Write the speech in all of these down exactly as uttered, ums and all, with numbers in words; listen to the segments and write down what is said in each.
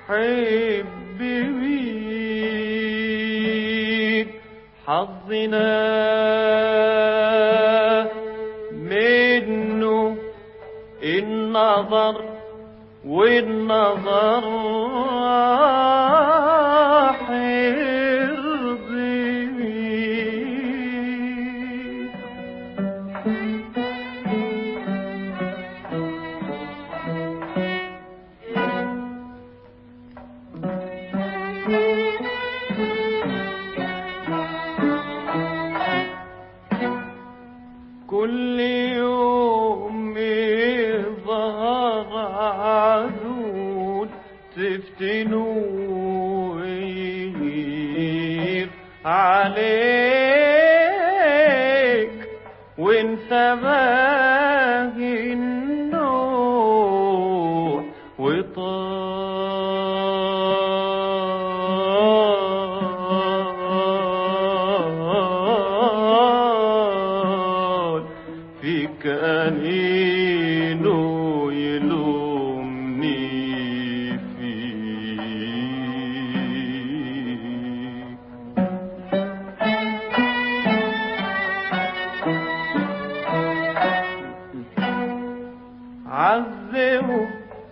نحب بيك حظنا منه النظر والنظر حرضي بيك. كل يوم يظهر عدول تفتنوا ويغير عليك وانت باغي النوح وطال فيك أنينه يلومني فيك. عذبه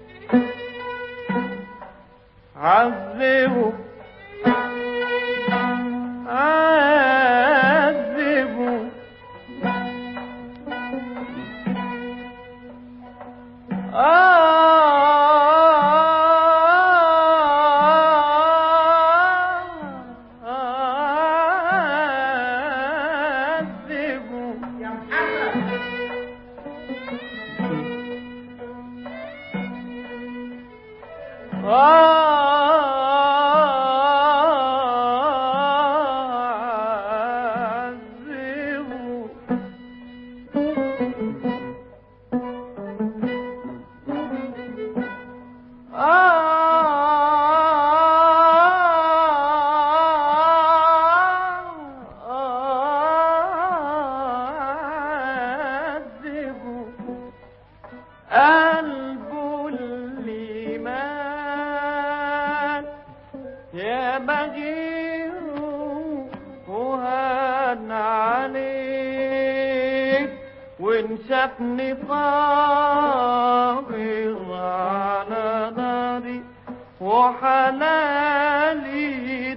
عذبه عذبه قلبه اللي مات يا بغيره وهان عليك وانشفني صابر على ناري وحلالي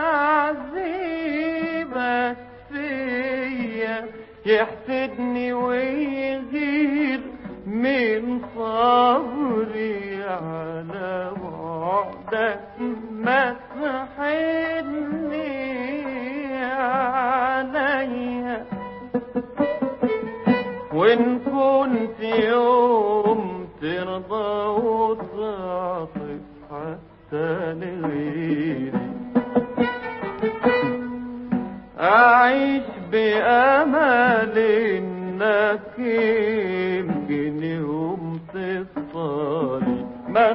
تعذيبك فيا يحسدني ويغير من صبري على بعدك ما تحني عليا. وإن كنت يوم ترضى وتعطف حتى لغيري أعيش بأمل إنك يمكن يوم تصطالي. ما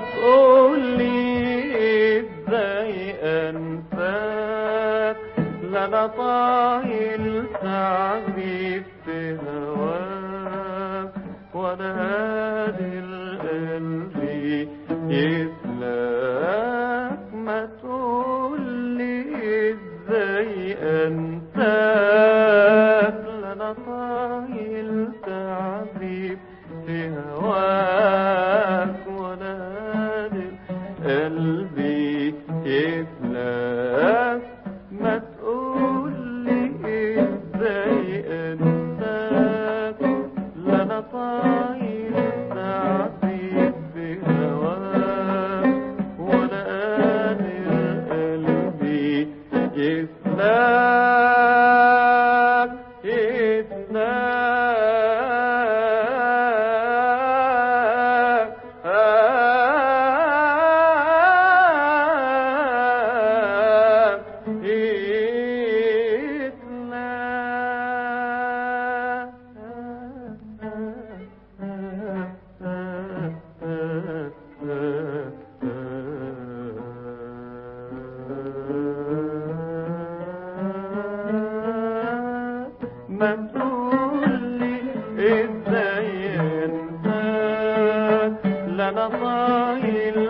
تقولي ازاي انساك لا انا طايل تعذيب في هواك ولا هادي القلب يسلاك. ما تقولي ازاي انساك لا انا طايل تعذيب في هواك ولا هادي قلبي يفلاك. ما تقولي ازاي انساك لا انا طايل تعذيب في هواك ولا هادي قلبي يفلاك يفلاك. ما تقولي ازاي انساك لا انا طايل